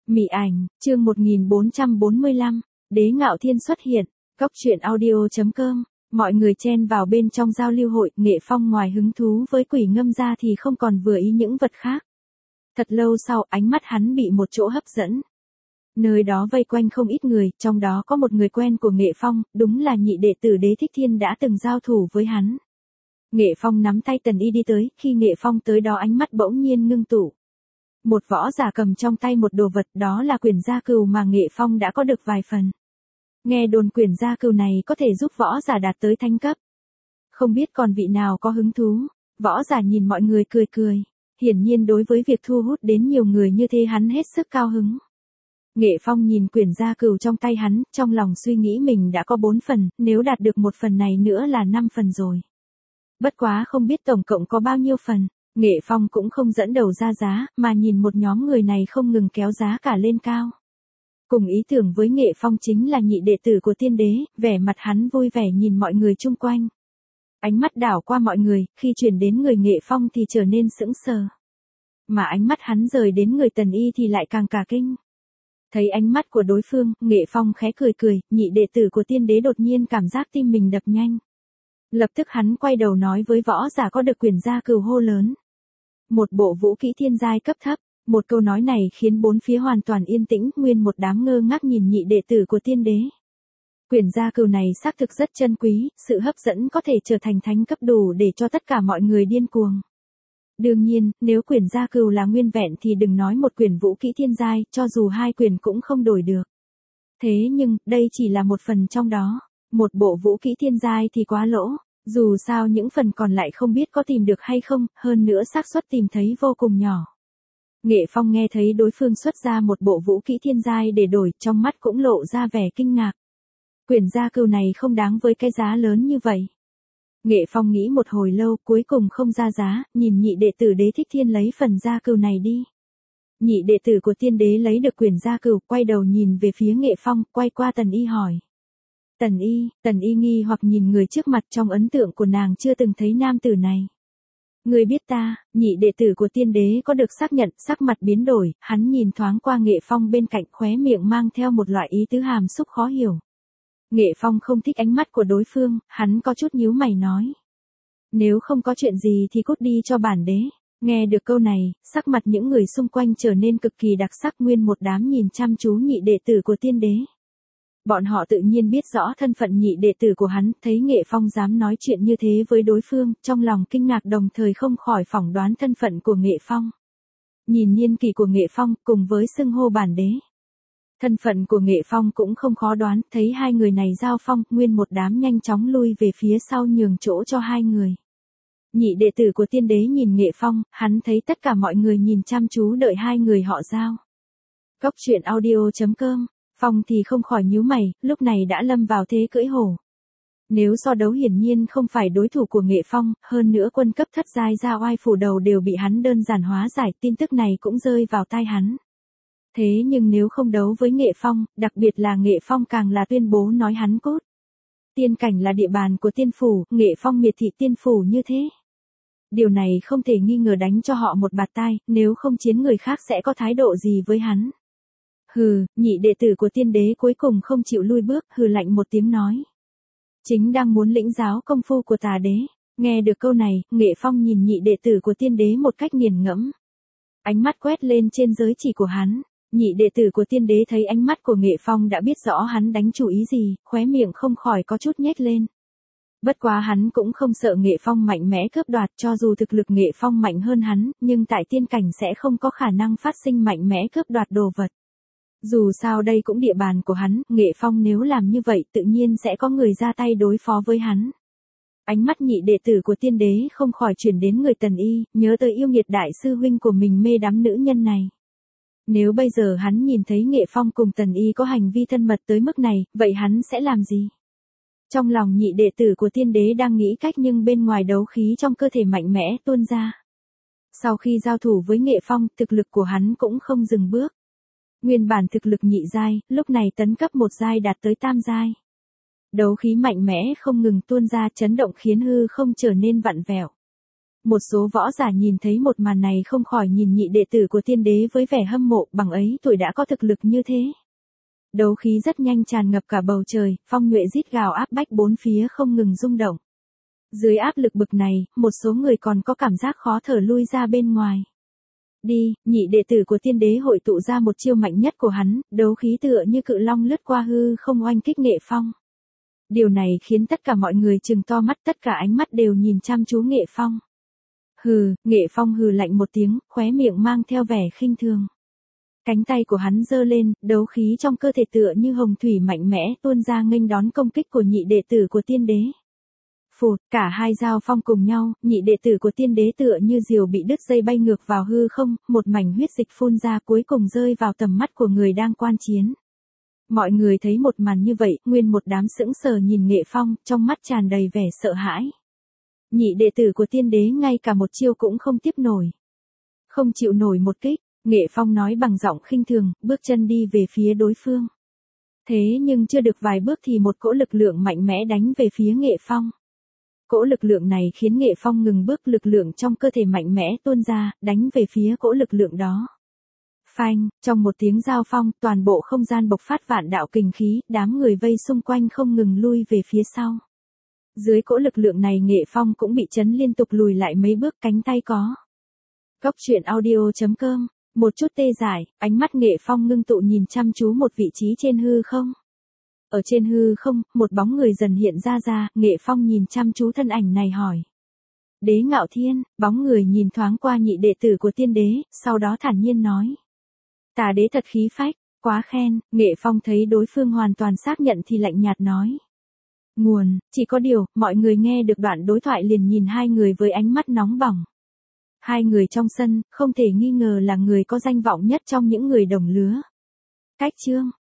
Mị ảnh, chương 1445, Đế Ngạo Thiên xuất hiện, Cốc truyện audio.com, mọi người chen vào bên trong giao lưu hội, Nghệ Phong ngoài hứng thú với quỷ ngâm ra thì không còn vừa ý những vật khác. Thật lâu sau, ánh mắt hắn bị một chỗ hấp dẫn. Nơi đó vây quanh không ít người, trong đó có một người quen của Nghệ Phong, đúng là nhị đệ tử Đế Thích Thiên đã từng giao thủ với hắn. Nghệ Phong nắm tay Tần Y đi tới, khi Nghệ Phong tới đó ánh mắt bỗng nhiên ngưng tụ. Một võ giả cầm trong tay một đồ vật, đó là quyển gia cừu mà Nghệ Phong đã có được vài phần. Nghe đồn quyển gia cừu này có thể giúp võ giả đạt tới thánh cấp. Không biết còn vị nào có hứng thú. Võ giả nhìn mọi người cười cười. Hiển nhiên đối với việc thu hút đến nhiều người như thế hắn hết sức cao hứng. Nghệ Phong nhìn quyển gia cừu trong tay hắn, trong lòng suy nghĩ mình đã có 4 phần, nếu đạt được một phần này nữa là 5 phần rồi. Bất quá không biết tổng cộng có bao nhiêu phần. Nghệ Phong cũng không dẫn đầu ra giá, mà nhìn một nhóm người này không ngừng kéo giá cả lên cao. Cùng ý tưởng với Nghệ Phong chính là nhị đệ tử của Tiên Đế, vẻ mặt hắn vui vẻ nhìn mọi người chung quanh. Ánh mắt đảo qua mọi người, khi chuyển đến người Nghệ Phong thì trở nên sững sờ. Mà ánh mắt hắn rời đến người Tần Y thì lại càng cả kinh. Thấy ánh mắt của đối phương, Nghệ Phong khẽ cười cười, nhị đệ tử của Tiên Đế đột nhiên cảm giác tim mình đập nhanh. Lập tức hắn quay đầu nói với võ giả có được quyển gia cừu hô lớn. Một bộ vũ kỹ thiên giai cấp thấp, một câu nói này khiến bốn phía hoàn toàn yên tĩnh, nguyên một đám ngơ ngác nhìn nhị đệ tử của Tiên Đế. Quyển gia cừu này xác thực rất chân quý, sự hấp dẫn có thể trở thành thánh cấp đủ để cho tất cả mọi người điên cuồng. Đương nhiên, nếu quyển gia cừu là nguyên vẹn thì đừng nói một quyển vũ kỹ thiên giai, cho dù 2 quyển cũng không đổi được. Thế nhưng, đây chỉ là một phần trong đó. Một bộ vũ kỹ thiên giai thì quá lỗ. Dù sao những phần còn lại không biết có tìm được hay không, hơn nữa xác suất tìm thấy vô cùng nhỏ. Nghệ Phong nghe thấy đối phương xuất ra một bộ vũ kỹ thiên giai để đổi, trong mắt cũng lộ ra vẻ kinh ngạc. Quyển gia cừu này không đáng với cái giá lớn như vậy. Nghệ Phong nghĩ một hồi lâu, cuối cùng không ra giá, nhìn nhị đệ tử Đế Thích Thiên lấy phần gia cừu này đi. Nhị đệ tử của Tiên Đế lấy được quyển gia cừu, quay đầu nhìn về phía Nghệ Phong, quay qua Tần Y hỏi. Tần Y nghi hoặc nhìn người trước mặt, trong ấn tượng của nàng chưa từng thấy nam tử này. Người biết ta, nhị đệ tử của Tiên Đế có được xác nhận, sắc mặt biến đổi, hắn nhìn thoáng qua Nghệ Phong bên cạnh, khóe miệng mang theo một loại ý tứ hàm xúc khó hiểu. Nghệ Phong không thích ánh mắt của đối phương, hắn có chút nhíu mày nói. Nếu không có chuyện gì thì cút đi cho bản đế. Nghe được câu này, sắc mặt những người xung quanh trở nên cực kỳ đặc sắc, nguyên một đám nhìn chăm chú nhị đệ tử của Tiên Đế. Bọn họ tự nhiên biết rõ thân phận nhị đệ tử của hắn, thấy Nghệ Phong dám nói chuyện như thế với đối phương, trong lòng kinh ngạc đồng thời không khỏi phỏng đoán thân phận của Nghệ Phong. Nhìn niên kỷ của Nghệ Phong, cùng với xưng hô bản đế. Thân phận của Nghệ Phong cũng không khó đoán, thấy hai người này giao phong, nguyên một đám nhanh chóng lui về phía sau nhường chỗ cho hai người. Nhị đệ tử của Tiên Đế nhìn Nghệ Phong, hắn thấy tất cả mọi người nhìn chăm chú đợi hai người họ giao. Cốc truyện audio.com, Phong thì không khỏi nhíu mày, lúc này đã lâm vào thế cưỡi hổ. Nếu so đấu hiển nhiên không phải đối thủ của Nghệ Phong, hơn nữa quân cấp thất giai ra oai phủ đầu đều bị hắn đơn giản hóa giải, tin tức này cũng rơi vào tai hắn. Thế nhưng nếu không đấu với Nghệ Phong, đặc biệt là Nghệ Phong càng là tuyên bố nói hắn cút. Tiên cảnh là địa bàn của tiên phủ, Nghệ Phong miệt thị tiên phủ như thế. Điều này không thể nghi ngờ đánh cho họ một bạt tai, nếu không chiến người khác sẽ có thái độ gì với hắn. Hừ, nhị đệ tử của Tiên Đế cuối cùng không chịu lui bước, hừ lạnh một tiếng nói. Chính đang muốn lĩnh giáo công phu của tà đế. Nghe được câu này, Nghệ Phong nhìn nhị đệ tử của Tiên Đế một cách nghiền ngẫm. Ánh mắt quét lên trên giới chỉ của hắn. Nhị đệ tử của Tiên Đế thấy ánh mắt của Nghệ Phong đã biết rõ hắn đánh chủ ý gì, khóe miệng không khỏi có chút nhếch lên. Bất quá hắn cũng không sợ Nghệ Phong mạnh mẽ cướp đoạt, cho dù thực lực Nghệ Phong mạnh hơn hắn, nhưng tại tiên cảnh sẽ không có khả năng phát sinh mạnh mẽ cướp đoạt đồ vật. Dù sao đây cũng địa bàn của hắn, Nghệ Phong nếu làm như vậy tự nhiên sẽ có người ra tay đối phó với hắn. Ánh mắt nhị đệ tử của Tiên Đế không khỏi chuyển đến người Tần Y, nhớ tới yêu nghiệt đại sư huynh của mình mê đắm nữ nhân này. Nếu bây giờ hắn nhìn thấy Nghệ Phong cùng Tần Y có hành vi thân mật tới mức này, vậy hắn sẽ làm gì? Trong lòng nhị đệ tử của Tiên Đế đang nghĩ cách nhưng bên ngoài đấu khí trong cơ thể mạnh mẽ tuôn ra. Sau khi giao thủ với Nghệ Phong, thực lực của hắn cũng không dừng bước. Nguyên bản thực lực nhị giai, lúc này tấn cấp một giai đạt tới tam giai. Đấu khí mạnh mẽ không ngừng tuôn ra chấn động khiến hư không trở nên vặn vẹo. Một số võ giả nhìn thấy một màn này không khỏi nhìn nhị đệ tử của tiên đế với vẻ hâm mộ, bằng ấy tuổi đã có thực lực như thế. Đấu khí rất nhanh tràn ngập cả bầu trời, phong nhuệ rít gào áp bách bốn phía không ngừng rung động. Dưới áp lực bực này, một số người còn có cảm giác khó thở lui ra bên ngoài. Đi, nhị đệ tử của tiên đế hội tụ ra một chiêu mạnh nhất của hắn, đấu khí tựa như cự long lướt qua hư không oanh kích Nghệ Phong. Điều này khiến tất cả mọi người trừng to mắt, tất cả ánh mắt đều nhìn chăm chú Nghệ Phong. Hừ, Nghệ Phong hừ lạnh một tiếng, khóe miệng mang theo vẻ khinh thường. Cánh tay của hắn giơ lên, đấu khí trong cơ thể tựa như hồng thủy mạnh mẽ tuôn ra nghênh đón công kích của nhị đệ tử của tiên đế. Phụt, cả hai giao phong cùng nhau, nhị đệ tử của tiên đế tựa như diều bị đứt dây bay ngược vào hư không, một mảnh huyết dịch phun ra cuối cùng rơi vào tầm mắt của người đang quan chiến. Mọi người thấy một màn như vậy, nguyên một đám sững sờ nhìn Nghệ Phong, trong mắt tràn đầy vẻ sợ hãi. Nhị đệ tử của tiên đế ngay cả một chiêu cũng không tiếp nổi. Không chịu nổi một kích, Nghệ Phong nói bằng giọng khinh thường, bước chân đi về phía đối phương. Thế nhưng chưa được vài bước thì một cỗ lực lượng mạnh mẽ đánh về phía Nghệ Phong. Cỗ lực lượng này khiến Nghệ Phong ngừng bước, lực lượng trong cơ thể mạnh mẽ tuôn ra, đánh về phía cỗ lực lượng đó. Phanh, trong một tiếng giao phong, toàn bộ không gian bộc phát vạn đạo kình khí, đám người vây xung quanh không ngừng lui về phía sau. Dưới cỗ lực lượng này Nghệ Phong cũng bị chấn liên tục lùi lại mấy bước, cánh tay có. Cốc truyện audio.com, một chút tê dại, ánh mắt Nghệ Phong ngưng tụ nhìn chăm chú một vị trí trên hư không. Ở trên hư không, một bóng người dần hiện ra, Nghệ Phong nhìn chăm chú thân ảnh này hỏi. Đế Ngạo Thiên, bóng người nhìn thoáng qua nhị đệ tử của tiên đế, sau đó thản nhiên nói. Tà đế thật khí phách, quá khen, Nghệ Phong thấy đối phương hoàn toàn xác nhận thì lạnh nhạt nói. Nguồn, chỉ có điều, mọi người nghe được đoạn đối thoại liền nhìn hai người với ánh mắt nóng bỏng. Hai người trong sân, không thể nghi ngờ là người có danh vọng nhất trong những người đồng lứa. Cách chương